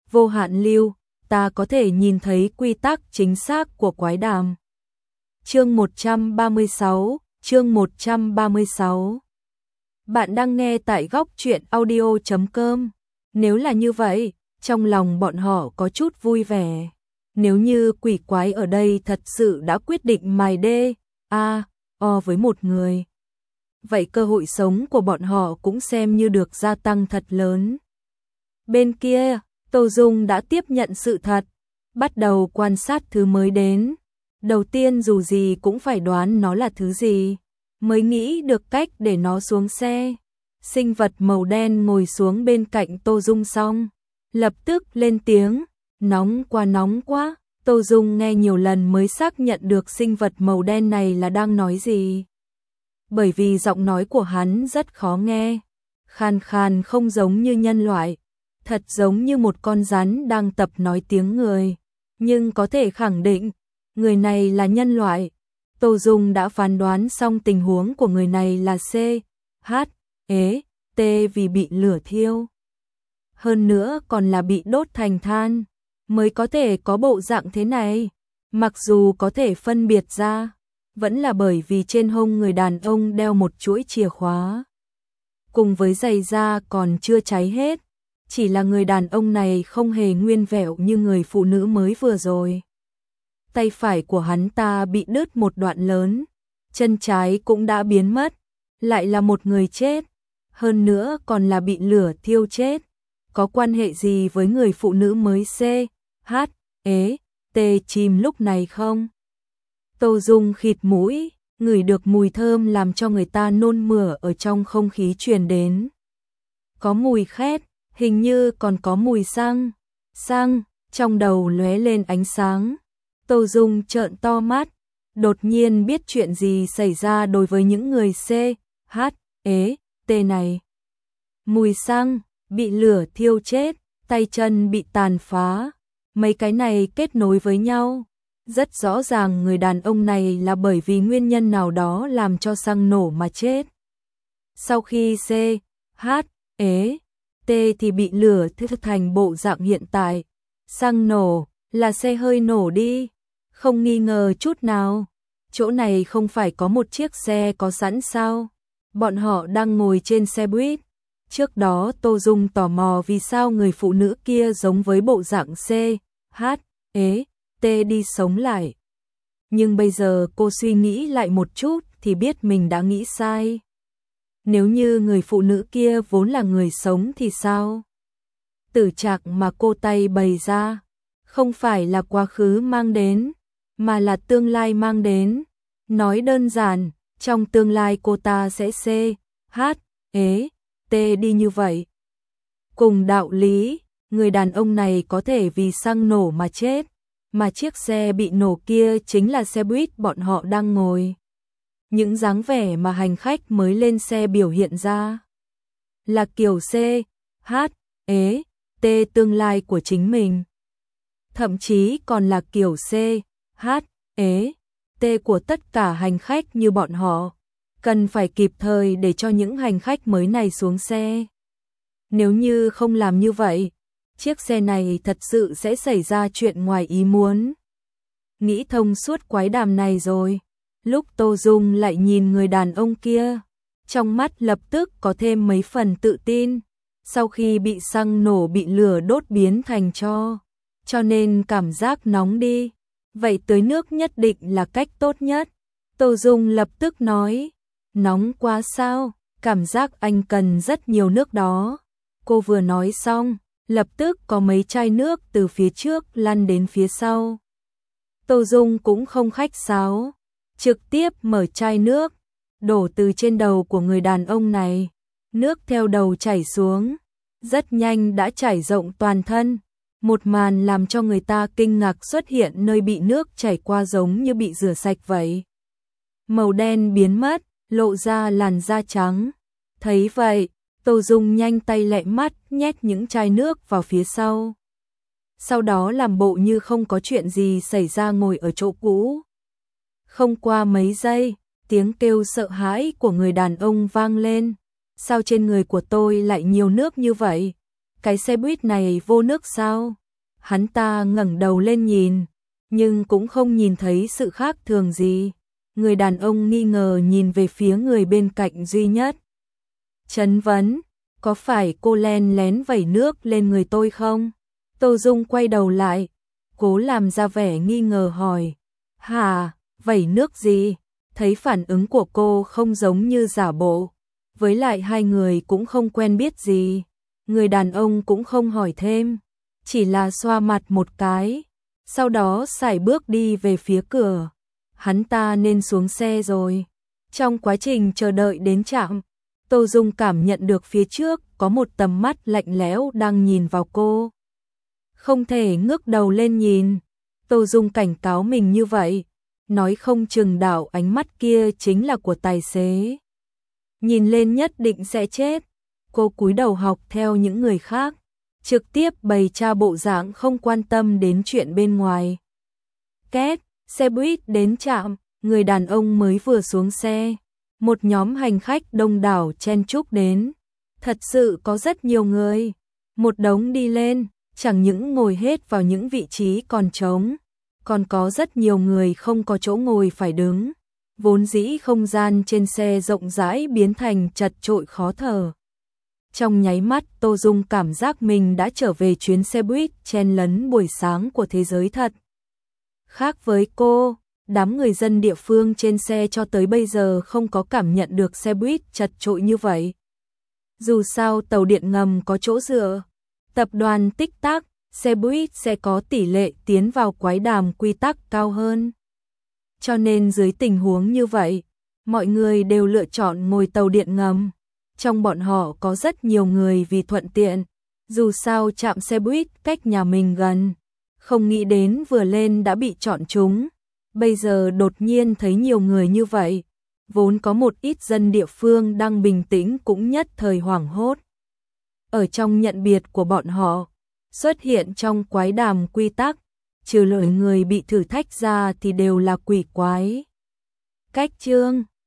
vô hạn lưu, ta có thể nhìn thấy quy tắc chính xác của quái đàm. Chương 136. Bạn đang nghe tại góc truyện audio.com. Nếu là như vậy, trong lòng bọn họ có chút vui vẻ. Nếu như quỷ quái ở đây thật sự đã quyết định mài o với một người, vậy cơ hội sống của bọn họ cũng xem như được gia tăng thật lớn. Bên kia, Tô Dung đã tiếp nhận sự thật, bắt đầu quan sát thứ mới đến. Đầu tiên dù gì cũng phải đoán nó là thứ gì, mới nghĩ được cách để nó xuống xe. Sinh vật màu đen ngồi xuống bên cạnh Tô Dung xong, lập tức lên tiếng, nóng quá. Tô Dung nghe nhiều lần mới xác nhận được sinh vật màu đen này là đang nói gì. Bởi vì giọng nói của hắn rất khó nghe, khàn khàn không giống như nhân loại, thật giống như một con rắn đang tập nói tiếng người, nhưng có thể khẳng định, người này là nhân loại. Tô Dung đã phán đoán xong tình huống của người này là T vì bị lửa thiêu. Hơn nữa còn là bị đốt thành than, mới có thể có bộ dạng thế này. Mặc dù có thể phân biệt ra, vẫn là bởi vì trên hông người đàn ông đeo một chuỗi chìa khóa. Cùng với giày da còn chưa cháy hết, chỉ là người đàn ông này không hề nguyên vẹo như người phụ nữ mới vừa rồi. Tay phải của hắn ta bị đứt một đoạn lớn, chân trái cũng đã biến mất, lại là một người chết, hơn nữa còn là bị lửa thiêu chết. Có quan hệ gì với người phụ nữ mới chìm lúc này không? Tô Dung khịt mũi, ngửi được mùi thơm làm cho người ta nôn mửa ở trong không khí truyền đến. Có mùi khét, hình như còn có mùi xăng, trong đầu lóe lên ánh sáng. Tô Dung trợn to mắt, đột nhiên biết chuyện gì xảy ra đối với những người này. Mùi xăng, bị lửa thiêu chết, tay chân bị tàn phá, mấy cái này kết nối với nhau. Rất rõ ràng người đàn ông này là bởi vì nguyên nhân nào đó làm cho xăng nổ mà chết. Sau khi thì bị lửa thiêu thành bộ dạng hiện tại. Xăng nổ, là xe hơi nổ đi, không nghi ngờ chút nào. Chỗ này không phải có một chiếc xe có sẵn sao? Bọn họ đang ngồi trên xe buýt. Trước đó Tô Dung tò mò vì sao người phụ nữ kia giống với bộ dạng đi sống lại. Nhưng bây giờ cô suy nghĩ lại một chút thì biết mình đã nghĩ sai. Nếu như người phụ nữ kia vốn là người sống thì sao? Tử trạng mà cô tay bày ra, không phải là quá khứ mang đến, mà là tương lai mang đến. Nói đơn giản, trong tương lai cô ta sẽ đi như vậy. Cùng đạo lý, người đàn ông này có thể vì xăng nổ mà chết, mà chiếc xe bị nổ kia chính là xe buýt bọn họ đang ngồi. Những dáng vẻ mà hành khách mới lên xe biểu hiện ra là kiểu tương lai của chính mình. Thậm chí còn là kiểu của tất cả hành khách như bọn họ. Cần phải kịp thời để cho những hành khách mới này xuống xe. Nếu như không làm như vậy, chiếc xe này thật sự sẽ xảy ra chuyện ngoài ý muốn. Nghĩ thông suốt quái đàm này rồi, lúc Tô Dung lại nhìn người đàn ông kia, trong mắt lập tức có thêm mấy phần tự tin. Sau khi bị xăng nổ bị lửa đốt biến thành tro, cho nên cảm giác nóng đi. Vậy tưới nước nhất định là cách tốt nhất. Tô Dung lập tức nói, nóng quá sao, cảm giác anh cần rất nhiều nước đó. Cô vừa nói xong, lập tức có mấy chai nước từ phía trước lăn đến phía sau. Tô Dung cũng không khách sáo, trực tiếp mở chai nước, đổ từ trên đầu của người đàn ông này. Nước theo đầu chảy xuống, rất nhanh đã chảy rộng toàn thân. Một màn làm cho người ta kinh ngạc xuất hiện nơi bị nước chảy qua giống như bị rửa sạch vậy. Màu đen biến mất, lộ ra làn da trắng. Thấy vậy, Tô Dung nhanh tay lẹ mắt nhét những chai nước vào phía sau. Sau đó làm bộ như không có chuyện gì xảy ra ngồi ở chỗ cũ. Không qua mấy giây, tiếng kêu sợ hãi của người đàn ông vang lên. Sao trên người của tôi lại nhiều nước như vậy? cái xe buýt này vô nước sao? Hắn ta ngẩng đầu lên nhìn, nhưng cũng không nhìn thấy sự khác thường gì. Người đàn ông nghi ngờ nhìn về phía người bên cạnh duy nhất. Chấn vấn, có phải cô len lén vẩy nước lên người tôi không? Tô Dung quay đầu lại, cố làm ra vẻ nghi ngờ hỏi. Hả, vẩy nước gì? Thấy phản ứng của cô không giống như giả bộ. Với lại hai người cũng không quen biết gì. Người đàn ông cũng không hỏi thêm, chỉ là xoa mặt một cái, sau đó sải bước đi về phía cửa. Hắn ta nên xuống xe rồi. Trong quá trình chờ đợi đến trạm, Tô Dung cảm nhận được phía trước có một tầm mắt lạnh lẽo đang nhìn vào cô. Không thể ngước đầu lên nhìn. Tô Dung cảnh cáo mình như vậy, nói không chừng đạo ánh mắt kia chính là của tài xế. Nhìn lên nhất định sẽ chết. Cô cúi đầu học theo những người khác, trực tiếp bày ra bộ dạng không quan tâm đến chuyện bên ngoài. Két, xe buýt đến trạm, người đàn ông mới vừa xuống xe. Một nhóm hành khách đông đảo chen chúc đến. Thật sự có rất nhiều người. Một đống đi lên, chẳng những ngồi hết vào những vị trí còn trống, còn có rất nhiều người không có chỗ ngồi phải đứng. Vốn dĩ không gian trên xe rộng rãi biến thành chật chội khó thở. Trong nháy mắt Tô Dung cảm giác mình đã trở về chuyến xe buýt chen lấn buổi sáng của thế giới thật. Khác với cô, đám người dân địa phương trên xe cho tới bây giờ không có cảm nhận được xe buýt chật chội như vậy. Dù sao tàu điện ngầm có chỗ dựa, tập đoàn Tích Tắc, xe buýt sẽ có tỷ lệ tiến vào quái đàm quy tắc cao hơn. Cho nên dưới tình huống như vậy, mọi người đều lựa chọn ngồi tàu điện ngầm. Trong bọn họ có rất nhiều người vì thuận tiện, dù sao trạm xe buýt cách nhà mình gần, không nghĩ đến vừa lên đã bị chọn trúng. Bây giờ đột nhiên thấy nhiều người như vậy, vốn có một ít dân địa phương đang bình tĩnh cũng nhất thời hoảng hốt. Ở trong nhận biệt của bọn họ, xuất hiện trong quái đàm quy tắc, trừ lời người bị thử thách ra thì đều là quỷ quái. Cách chương